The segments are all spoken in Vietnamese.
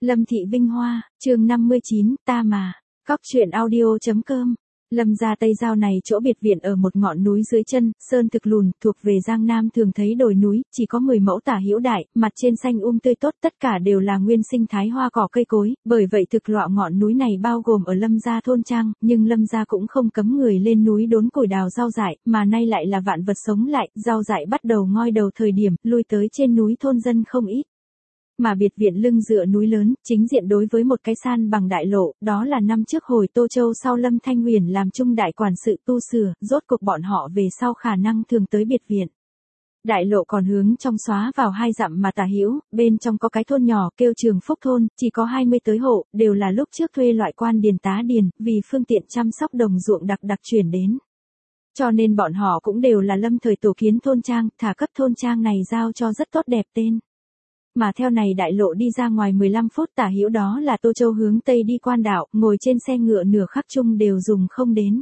Lâm Thị Vinh Hoa, chương 59, ta mà. Cóc truyện audio.com. Lâm gia Tây Giao này chỗ biệt viện ở một ngọn núi dưới chân, sơn thực lùn, thuộc về Giang Nam thường thấy đồi núi, chỉ có 10 mẫu tả hữu đại, mặt trên xanh tươi tốt, tất cả đều là nguyên sinh thái hoa cỏ cây cối, bởi vậy thực lọ ngọn núi này bao gồm ở Lâm gia thôn trang, nhưng Lâm gia cũng không cấm người lên núi đốn củi đào rau dại, mà nay lại là vạn vật sống lại, rau dại bắt đầu ngoi đầu thời điểm, lui tới trên núi thôn dân không ít. Mà biệt viện lưng dựa núi lớn, chính diện đối với một cái san bằng đại lộ, đó là năm trước hồi Tô Châu sau Lâm Thanh Huyền làm trung đại quản sự tu sửa, rốt cuộc bọn họ về sau khả năng thường tới biệt viện. Đại lộ còn hướng trong xóa vào 2 dặm mà tả hữu, bên trong có cái thôn nhỏ kêu Trường Phúc thôn, chỉ có 20 tới hộ, đều là lúc trước thuê loại quan điền tá điền, vì phương tiện chăm sóc đồng ruộng đặc chuyển đến. Cho nên bọn họ cũng đều là Lâm thời tổ kiến thôn trang, thả cấp thôn trang này giao cho rất tốt đẹp tên. Mà theo này đại lộ đi ra ngoài 15 phút tả hữu đó là Tô Châu hướng Tây đi Quan Đạo, ngồi trên xe ngựa nửa khắc chung đều dùng không đến.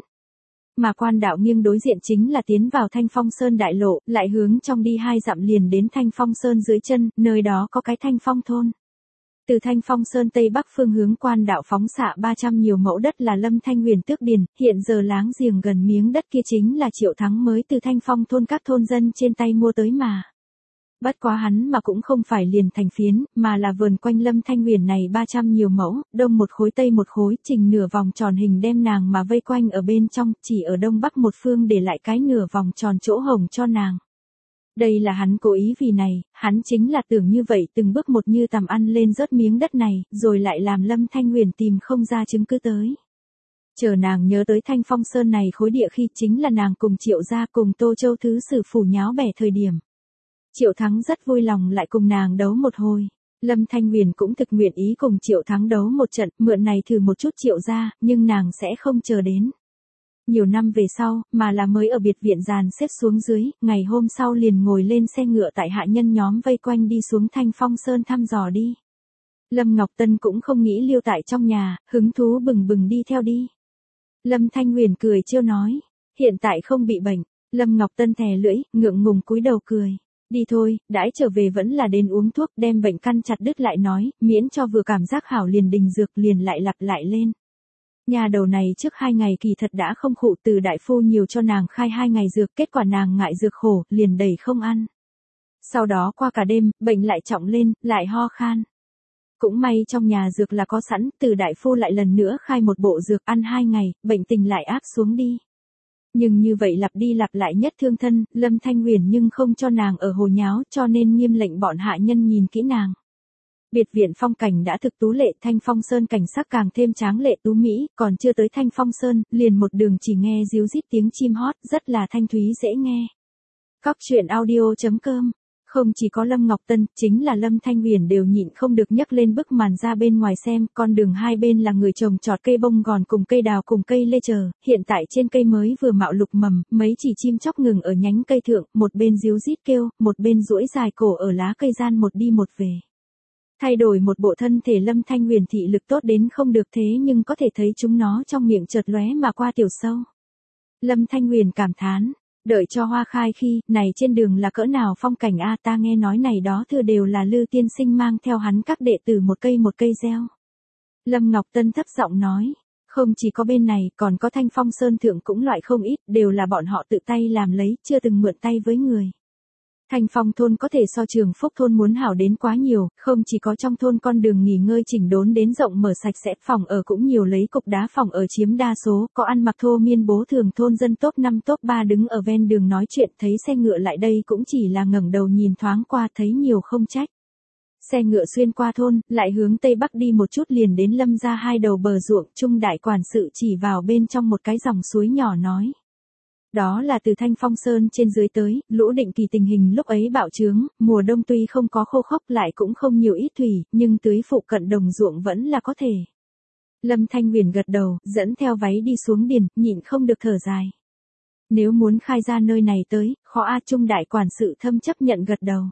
Mà Quan Đạo nghiêng đối diện chính là tiến vào Thanh Phong Sơn đại lộ, lại hướng trong đi 2 dặm liền đến Thanh Phong Sơn dưới chân, nơi đó có cái Thanh Phong thôn. Từ Thanh Phong Sơn Tây Bắc phương hướng Quan Đạo phóng xạ 300 nhiều mẫu đất là Lâm Thanh Huyền tước điền, hiện giờ láng giềng gần miếng đất kia chính là Triệu Thắng mới từ Thanh Phong thôn các thôn dân trên tay mua tới mà. Bất quá hắn mà cũng không phải liền thành phiến, mà là vườn quanh Lâm Thanh Huyền này 300 nhiều mẫu, đông một khối tây một khối, chỉnh nửa vòng tròn hình đem nàng mà vây quanh ở bên trong, chỉ ở đông bắc một phương để lại cái nửa vòng tròn chỗ hồng cho nàng. Đây là hắn cố ý vì này, hắn chính là tưởng như vậy từng bước một như tầm ăn lên rớt miếng đất này, rồi lại làm Lâm Thanh Huyền tìm không ra chứng cứ tới. Chờ nàng nhớ tới Thanh Phong Sơn này khối địa khi chính là nàng cùng Triệu gia cùng Tô Châu thứ sử phủ nháo bẻ thời điểm. Triệu Thắng rất vui lòng lại cùng nàng đấu một hồi. Lâm Thanh Huyền cũng thực nguyện ý cùng Triệu Thắng đấu một trận, mượn này thử một chút Triệu gia, nhưng nàng sẽ không chờ đến. Nhiều năm về sau, mà là mới ở biệt viện dàn xếp xuống dưới, ngày hôm sau liền ngồi lên xe ngựa tại hạ nhân nhóm vây quanh đi xuống Thanh Phong Sơn thăm dò đi. Lâm Ngọc Tân cũng không nghĩ lưu tại trong nhà, hứng thú bừng bừng đi theo đi. Lâm Thanh Huyền cười trêu nói, hiện tại không bị bệnh. Lâm Ngọc Tân thè lưỡi, ngượng ngùng cúi đầu cười. Đi thôi, đãi trở về vẫn là đến uống thuốc đem bệnh căn chặt đứt lại nói, miễn cho vừa cảm giác hảo liền đình dược liền lại lặp lại lên. Nhà đầu này trước 2 ngày kỳ thật đã không khụ từ đại phu nhiều cho nàng khai 2 ngày dược, kết quả nàng ngại dược khổ, liền đẩy không ăn. Sau đó qua cả đêm, bệnh lại trọng lên, lại ho khan. Cũng may trong nhà dược là có sẵn, từ đại phu lại lần nữa khai một bộ dược ăn 2 ngày, bệnh tình lại áp xuống đi. Nhưng như vậy lặp đi lặp lại nhất thương thân, Lâm Thanh Huyền nhưng không cho nàng ở hồ nháo, cho nên nghiêm lệnh bọn hạ nhân nhìn kỹ nàng. Biệt viện phong cảnh đã thực tú lệ, Thanh Phong Sơn cảnh sắc càng thêm tráng lệ tú mỹ, còn chưa tới Thanh Phong Sơn, liền một đường chỉ nghe ríu rít tiếng chim hót, rất là thanh thúy dễ nghe. Cóc truyện audio.com. Không chỉ có Lâm Ngọc Tân, chính là Lâm Thanh Huyền đều nhịn không được nhấc lên bức màn ra bên ngoài xem, con đường hai bên là người trồng trọt cây bông gòn cùng cây đào cùng cây lê chờ, hiện tại trên cây mới vừa mạo lục mầm, mấy chỉ chim chóc ngừng ở nhánh cây thượng, một bên ríu rít kêu, một bên duỗi dài cổ ở lá cây gian một đi một về. Thay đổi một bộ thân thể Lâm Thanh Huyền thị lực tốt đến không được thế nhưng có thể thấy chúng nó trong miệng chợt lóe mà qua tiểu sâu. Lâm Thanh Huyền cảm thán. Đợi cho hoa khai khi, này trên đường là cỡ nào phong cảnh a, ta nghe nói này đó thừa đều là Lư tiên sinh mang theo hắn các đệ tử một cây gieo. Lâm Ngọc Tân thấp giọng nói, không chỉ có bên này, còn có Thanh Phong Sơn thượng cũng loại không ít, đều là bọn họ tự tay làm lấy, chưa từng mượn tay với người. Thanh Phong thôn có thể so Trường Phúc thôn muốn hảo đến quá nhiều, không chỉ có trong thôn con đường nghỉ ngơi chỉnh đốn đến rộng mở sạch sẽ, phòng ở cũng nhiều lấy cục đá phòng ở chiếm đa số, có ăn mặc thô miên bố thường thôn dân top 5 top 3 đứng ở ven đường nói chuyện, thấy xe ngựa lại đây cũng chỉ là ngẩng đầu nhìn thoáng qua thấy nhiều không trách. Xe ngựa xuyên qua thôn, lại hướng tây bắc đi một chút liền đến Lâm ra 2 đầu bờ ruộng, trung đại quản sự chỉ vào bên trong một cái dòng suối nhỏ nói. Đó là từ Thanh Phong Sơn trên dưới tới, lũ định kỳ tình hình lúc ấy bạo trướng, mùa đông tuy không có khô khốc lại cũng không nhiều ít thủy, nhưng tưới phụ cận đồng ruộng vẫn là có thể. Lâm Thanh Huyền gật đầu, dẫn theo váy đi xuống điền, nhịn không được thở dài. Nếu muốn khai ra nơi này tới, khó a, trung đại quản sự thâm chấp nhận gật đầu.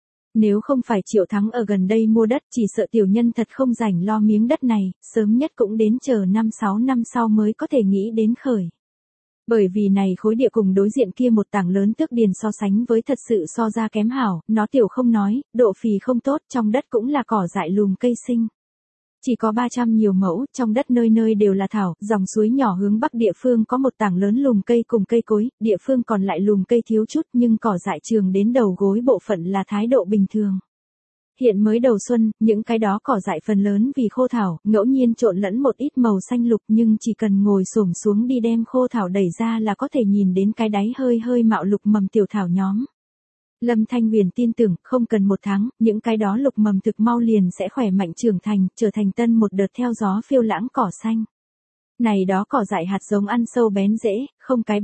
Nếu không phải Triệu Thắng ở gần đây mua đất, chỉ sợ tiểu nhân thật không rảnh lo miếng đất này, sớm nhất cũng đến chờ 5-6 năm sau mới có thể nghĩ đến khởi. Bởi vì này khối địa cùng đối diện kia một tảng lớn tước điền so sánh với thật sự so ra kém hảo, nó tiểu không nói, độ phì không tốt, trong đất cũng là cỏ dại lùm cây sinh. Chỉ có 300 nhiều mẫu, trong đất nơi nơi đều là thảo, dòng suối nhỏ hướng bắc địa phương có một tảng lớn lùm cây cùng cây cối, địa phương còn lại lùm cây thiếu chút nhưng cỏ dại trường đến đầu gối bộ phận là thái độ bình thường. Hiện mới đầu xuân, những cái đó cỏ dại phần lớn vì khô thảo, ngẫu nhiên trộn lẫn một ít màu xanh lục nhưng chỉ cần ngồi xổm xuống đi đem khô thảo đẩy ra là có thể nhìn đến cái đáy hơi hơi mạo lục mầm tiểu thảo nhóm. Lâm Thanh Huyền tin tưởng, không cần 1 tháng, những cái đó lục mầm thực mau liền sẽ khỏe mạnh trưởng thành, trở thành tân một đợt theo gió phiêu lãng cỏ xanh. Này đó cỏ dại hạt giống ăn sâu bén dễ, không cái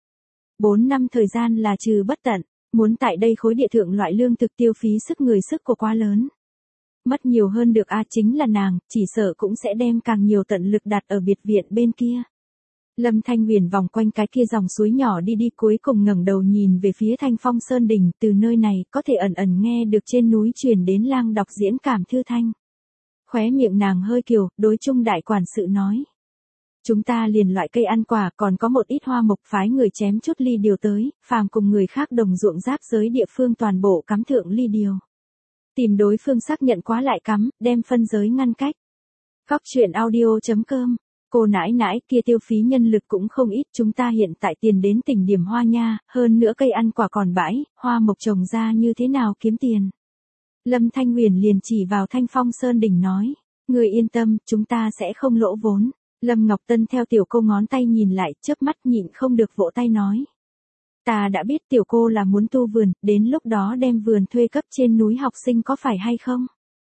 3-4 năm thời gian là trừ bất tận, muốn tại đây khối địa thượng loại lương thực tiêu phí sức người sức của quá lớn. Mất nhiều hơn được chính là nàng, chỉ sợ cũng sẽ đem càng nhiều tận lực đặt ở biệt viện bên kia. Lâm Thanh Huyền vòng quanh cái kia dòng suối nhỏ đi cuối cùng ngẩng đầu nhìn về phía Thanh Phong Sơn đỉnh, từ nơi này có thể ẩn ẩn nghe được trên núi truyền đến lang đọc diễn cảm thư thanh. Khóe miệng nàng hơi kiều, đối chung đại quản sự nói. Chúng ta liền loại cây ăn quả, còn có một ít hoa mộc phái người chém chút ly điều tới, phàm cùng người khác đồng ruộng giáp giới địa phương toàn bộ cắm thượng ly điều. Tìm đối phương xác nhận quá lại cắm, đem phân giới ngăn cách. Góc truyện audio.com. Cô nãi nãi kia tiêu phí nhân lực cũng không ít, chúng ta hiện tại tiền đến tỉnh điểm hoa nha, hơn nữa cây ăn quả còn bãi, hoa mộc trồng ra như thế nào kiếm tiền. Lâm Thanh Huyền liền chỉ vào Thanh Phong Sơn đỉnh nói, người yên tâm, chúng ta sẽ không lỗ vốn. Lâm Ngọc Tân theo tiểu cô ngón tay nhìn lại, chớp mắt nhịn không được vỗ tay nói. Ta đã biết tiểu cô là muốn tu vườn, đến lúc đó đem vườn thuê cấp trên núi học sinh có phải hay không?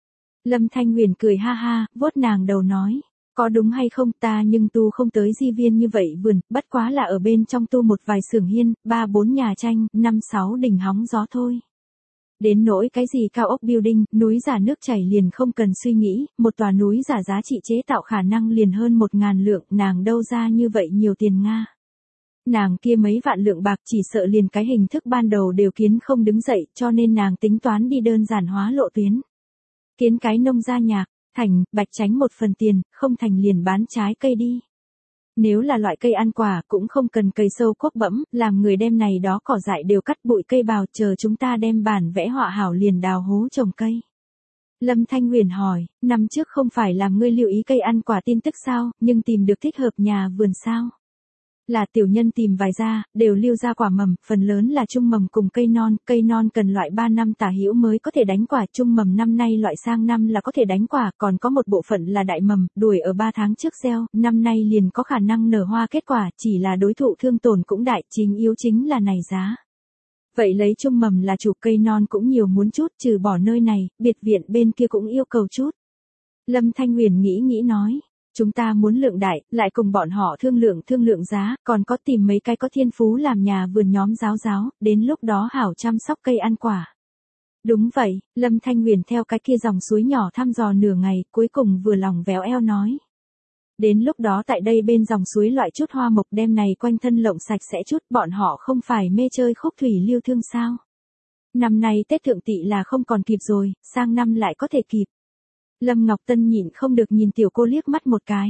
Lâm Thanh Huyền cười ha ha, vuốt nàng đầu nói. Có đúng hay không, ta nhưng tu không tới di viên như vậy vườn, bất quá là ở bên trong tu một vài xưởng hiên, 3-4 nhà tranh, 5-6 đỉnh hóng gió thôi. Đến nỗi cái gì cao ốc building, núi giả nước chảy liền không cần suy nghĩ, một tòa núi giả giá trị chế tạo khả năng liền hơn 1.000 lượng, nàng đâu ra như vậy nhiều tiền Nga. Nàng kia mấy vạn lượng bạc chỉ sợ liền cái hình thức ban đầu đều kiến không đứng dậy, cho nên nàng tính toán đi đơn giản hóa lộ tuyến. Kiến cái nông gia nhạc. Thành, bạch tránh một phần tiền, không thành liền bán trái cây đi. Nếu là loại cây ăn quả, cũng không cần cây sâu quốc bẫm, làm người đem này đó cỏ dại đều cắt bụi cây bào, chờ chúng ta đem bản vẽ họa hảo liền đào hố trồng cây. Lâm Thanh Huyền hỏi, năm trước không phải làm ngươi lưu ý cây ăn quả tin tức sao, nhưng tìm được thích hợp nhà vườn sao? Là tiểu nhân tìm vài gia, đều lưu ra quả mầm, phần lớn là trung mầm cùng cây non cần loại 3 năm tả hữu mới có thể đánh quả, trung mầm năm nay loại sang năm là có thể đánh quả, còn có một bộ phận là đại mầm, đuổi ở 3 tháng trước gieo, năm nay liền có khả năng nở hoa kết quả, chỉ là đối thụ thương tổn cũng đại, chính yếu chính là này giá. Vậy lấy trung mầm là chủ, cây non cũng nhiều muốn chút, trừ bỏ nơi này, biệt viện bên kia cũng yêu cầu chút. Lâm Thanh Huyền nghĩ nói. Chúng ta muốn lượng đại, lại cùng bọn họ thương lượng giá, còn có tìm mấy cái có thiên phú làm nhà vườn nhóm giáo, đến lúc đó hảo chăm sóc cây ăn quả. Đúng vậy, Lâm Thanh Huyền theo cái kia dòng suối nhỏ thăm dò nửa ngày, cuối cùng vừa lòng véo eo nói. Đến lúc đó tại đây bên dòng suối loại chút hoa mộc đem này quanh thân lộng sạch sẽ chút, bọn họ không phải mê chơi khúc thủy lưu thương sao. Năm nay Tết Thượng Tỵ là không còn kịp rồi, sang năm lại có thể kịp. Lâm Ngọc Tân nhịn không được nhìn tiểu cô liếc mắt một cái.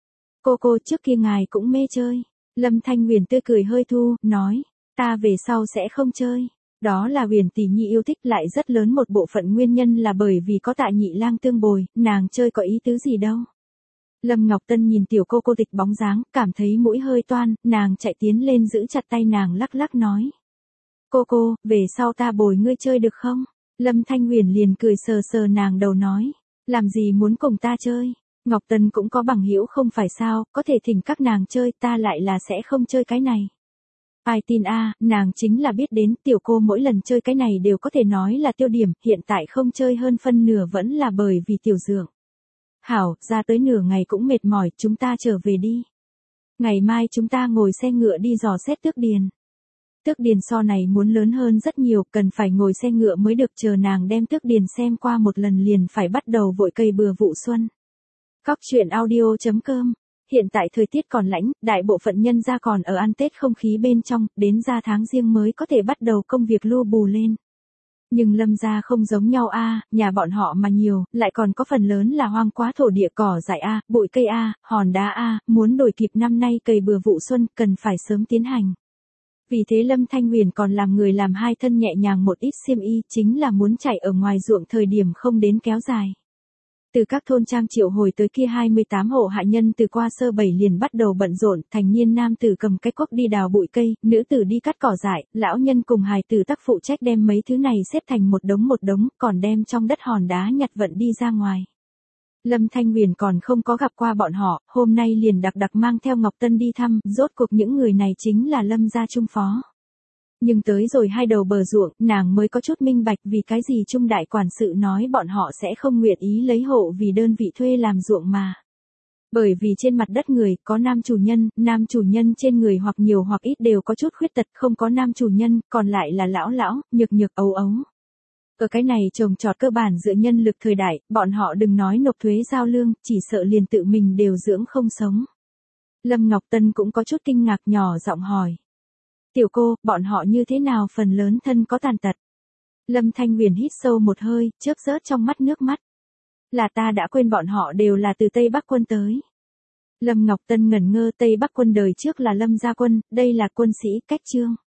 Cô trước kia ngài cũng mê chơi. Lâm Thanh Huyền tươi cười hơi thu, nói, ta về sau sẽ không chơi. Đó là Huyền tỷ nhi yêu thích, lại rất lớn một bộ phận nguyên nhân là bởi vì có Tạ Nhị Lang tương bồi, nàng chơi có ý tứ gì đâu. Lâm Ngọc Tân nhìn tiểu cô tịch bóng dáng, cảm thấy mũi hơi toan, nàng chạy tiến lên giữ chặt tay nàng lắc nói. Cô, về sau ta bồi ngươi chơi được không? Lâm Thanh Huyền liền cười sờ nàng đầu nói. Làm gì muốn cùng ta chơi? Ngọc Tân cũng có bằng hữu không phải sao, có thể thỉnh các nàng chơi, ta lại là sẽ không chơi cái này. Ai tin nàng chính là biết đến, tiểu cô mỗi lần chơi cái này đều có thể nói là tiêu điểm, hiện tại không chơi hơn phân nửa vẫn là bởi vì tiểu dượng. Hảo, ra tới nửa ngày cũng mệt mỏi, chúng ta trở về đi. Ngày mai chúng ta ngồi xe ngựa đi dò xét Tước Điền. Tước Điền so này muốn lớn hơn rất nhiều, cần phải ngồi xe ngựa mới được, chờ nàng đem Tước Điền xem qua một lần liền phải bắt đầu vội cày bừa vụ xuân. Góc truyện audio.com. Hiện tại thời tiết còn lạnh, đại bộ phận nhân gia còn ở ăn Tết không khí bên trong, đến ra tháng Giêng mới có thể bắt đầu công việc lu bù lên. Nhưng Lâm gia không giống nhau nhà bọn họ mà nhiều, lại còn có phần lớn là hoang quá thổ địa, cỏ dại bụi cây hòn đá muốn đổi kịp năm nay cày bừa vụ xuân, cần phải sớm tiến hành. Vì thế Lâm Thanh Huyền còn làm người làm 2 thân nhẹ nhàng một ít xiêm y, chính là muốn chạy ở ngoài ruộng thời điểm không đến kéo dài. Từ các thôn trang triệu hồi tới kia 28 hộ hạ nhân từ qua sơ bảy liền bắt đầu bận rộn, thành niên nam tử cầm cái cuốc đi đào bụi cây, nữ tử đi cắt cỏ dại, lão nhân cùng hài tử tác phụ trách đem mấy thứ này xếp thành một đống, còn đem trong đất hòn đá nhặt vận đi ra ngoài. Lâm Thanh Huyền còn không có gặp qua bọn họ, hôm nay liền đặc mang theo Ngọc Tân đi thăm, rốt cuộc những người này chính là Lâm gia trung phó. Nhưng tới rồi hai đầu bờ ruộng, nàng mới có chút minh bạch vì cái gì trung đại quản sự nói bọn họ sẽ không nguyện ý lấy hộ vì đơn vị thuê làm ruộng mà. Bởi vì trên mặt đất người, có nam chủ nhân trên người hoặc nhiều hoặc ít đều có chút khuyết tật, không có nam chủ nhân, còn lại là lão, nhược, ấu. Ở cái này trồng trọt cơ bản dựa nhân lực thời đại, bọn họ đừng nói nộp thuế giao lương, chỉ sợ liền tự mình đều dưỡng không sống. Lâm Ngọc Tân cũng có chút kinh ngạc nhỏ giọng hỏi. Tiểu cô, bọn họ như thế nào phần lớn thân có tàn tật? Lâm Thanh Huyền hít sâu một hơi, chớp rớt trong mắt nước mắt. Là ta đã quên bọn họ đều là từ Tây Bắc quân tới. Lâm Ngọc Tân ngẩn ngơ, Tây Bắc quân đời trước là Lâm gia quân, đây là quân sĩ cách chương.